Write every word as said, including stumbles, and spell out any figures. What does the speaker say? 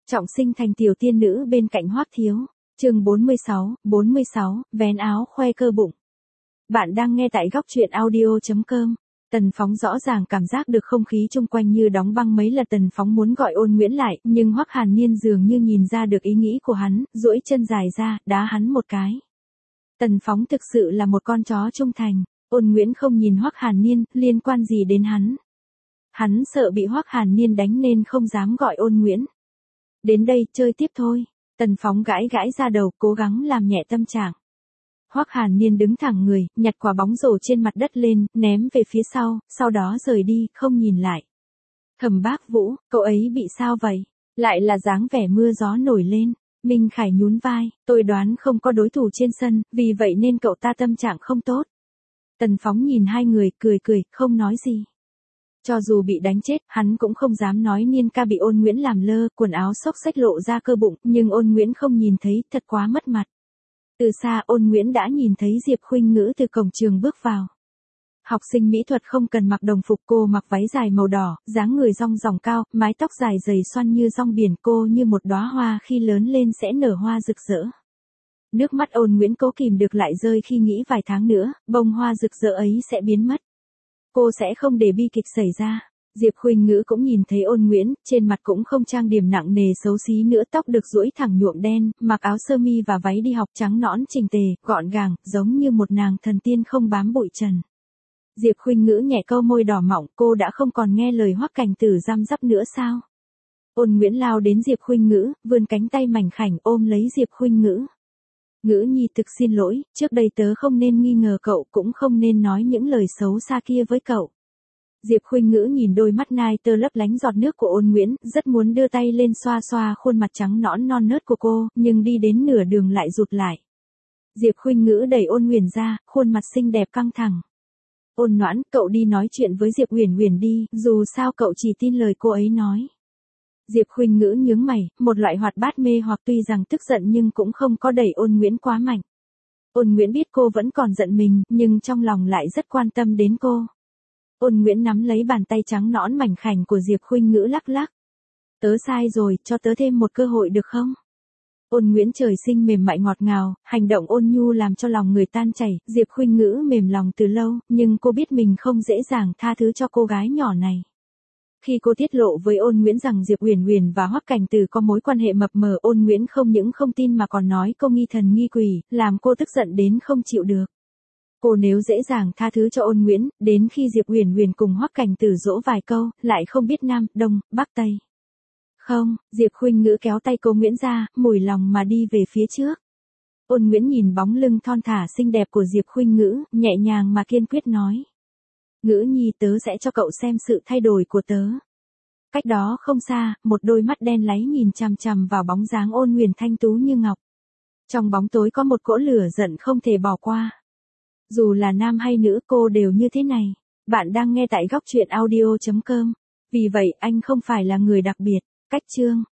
Trọng sinh thành tiểu tiên nữ bên cạnh Hoắc Thiếu. Chương bốn mươi sáu, bốn mươi sáu, vén áo khoe cơ bụng. Bạn đang nghe tại góc truyện audio chấm com. Tần Phóng rõ ràng cảm giác được không khí chung quanh như đóng băng mấy lần. Tần Phóng muốn gọi Ôn Nguyễn lại, nhưng Hoắc Hàn Niên dường như nhìn ra được ý nghĩ của hắn, duỗi chân dài ra, đá hắn một cái. Tần Phóng thực sự là một con chó trung thành. Ôn Nguyễn không nhìn Hoắc Hàn Niên, liên quan gì đến hắn. Hắn sợ bị Hoắc Hàn Niên đánh nên không dám gọi Ôn Nguyễn. Đến đây, chơi tiếp thôi. Tần Phóng gãi gãi ra đầu, cố gắng làm nhẹ tâm trạng. Hoắc Hàn Niên đứng thẳng người, nhặt quả bóng rổ trên mặt đất lên, ném về phía sau, sau đó rời đi, không nhìn lại. Thẩm Bác Vũ, cậu ấy bị sao vậy? Lại là dáng vẻ mưa gió nổi lên. Minh Khải nhún vai, tôi đoán không có đối thủ trên sân, vì vậy nên cậu ta tâm trạng không tốt. Tần Phóng nhìn hai người, cười cười, không nói gì. Cho dù bị đánh chết, hắn cũng không dám nói Niên ca bị Ôn Nguyễn làm lơ, quần áo xốc xếch lộ ra cơ bụng, nhưng Ôn Nguyễn không nhìn thấy, thật quá mất mặt. Từ xa Ôn Nguyễn đã nhìn thấy Diệp Khuynh Ngữ từ cổng trường bước vào. Học sinh mỹ thuật không cần mặc đồng phục, cô mặc váy dài màu đỏ, dáng người dong dỏng cao, mái tóc dài dày xoăn như rong biển, cô như một đóa hoa khi lớn lên sẽ nở hoa rực rỡ. Nước mắt Ôn Nguyễn cố kìm được lại rơi khi nghĩ vài tháng nữa, bông hoa rực rỡ ấy sẽ biến mất. Cô sẽ không để bi kịch xảy ra. Diệp Khuynh Ngữ cũng nhìn thấy Ôn Nguyễn, trên mặt cũng không trang điểm nặng nề xấu xí nữa, tóc được duỗi thẳng nhuộm đen, mặc áo sơ mi và váy đi học trắng nõn chỉnh tề, gọn gàng, giống như một nàng thần tiên không bám bụi trần. Diệp Khuynh Ngữ nhẹ câu môi đỏ mọng, cô đã không còn nghe lời Hoắc Cảnh Tử răm rắp nữa sao? Ôn Nguyễn lao đến Diệp Khuynh Ngữ, vươn cánh tay mảnh khảnh ôm lấy Diệp Khuynh Ngữ. Ngữ nhi thực xin lỗi, trước đây tớ không nên nghi ngờ cậu, cũng không nên nói những lời xấu xa kia với cậu. Diệp Khuynh Ngữ nhìn đôi mắt nai tơ lấp lánh giọt nước của Ôn Nguyễn, rất muốn đưa tay lên xoa xoa khuôn mặt trắng nõn non nớt của cô, nhưng đi đến nửa đường lại rụt lại. Diệp Khuynh Ngữ đẩy Ôn Uyển ra, khuôn mặt xinh đẹp căng thẳng. Ôn Noãn, cậu đi nói chuyện với Diệp Uyển Uyển đi, dù sao cậu chỉ tin lời cô ấy nói. Diệp Khuynh Ngữ nhướng mày, một loại hoạt bát mê hoặc, tuy rằng tức giận nhưng cũng không có đẩy Ôn Nguyễn quá mạnh. Ôn Nguyễn biết cô vẫn còn giận mình, nhưng trong lòng lại rất quan tâm đến cô. Ôn Nguyễn nắm lấy bàn tay trắng nõn mảnh khảnh của Diệp Khuynh Ngữ lắc lắc. Tớ sai rồi, cho tớ thêm một cơ hội được không? Ôn Nguyễn trời sinh mềm mại ngọt ngào, hành động ôn nhu làm cho lòng người tan chảy. Diệp Khuynh Ngữ mềm lòng từ lâu, nhưng cô biết mình không dễ dàng tha thứ cho cô gái nhỏ này. Khi cô tiết lộ với Ôn Nguyễn rằng Diệp Uyển Uyển và Hoắc Cảnh Tử có mối quan hệ mập mờ, Ôn Nguyễn không những không tin mà còn nói cô nghi thần nghi quỷ, làm cô tức giận đến không chịu được. Cô nếu dễ dàng tha thứ cho Ôn Nguyễn, đến khi Diệp Uyển Uyển cùng Hoắc Cảnh Tử dỗ vài câu, lại không biết Nam, Đông, Bắc, Tây. Không, Diệp Khuynh Ngữ kéo tay cô Nguyễn ra, mùi lòng mà đi về phía trước. Ôn Nguyễn nhìn bóng lưng thon thả xinh đẹp của Diệp Khuynh Ngữ, nhẹ nhàng mà kiên quyết nói. Ngữ nhi, tớ sẽ cho cậu xem sự thay đổi của tớ. Cách đó không xa, một đôi mắt đen láy nhìn chằm chằm vào bóng dáng Ôn Uyển thanh tú như ngọc. Trong bóng tối có một cỗ lửa giận không thể bỏ qua. Dù là nam hay nữ, cô đều như thế này. Bạn đang nghe tại góc truyện audio chấm com. Vì vậy anh không phải là người đặc biệt. Cách chương.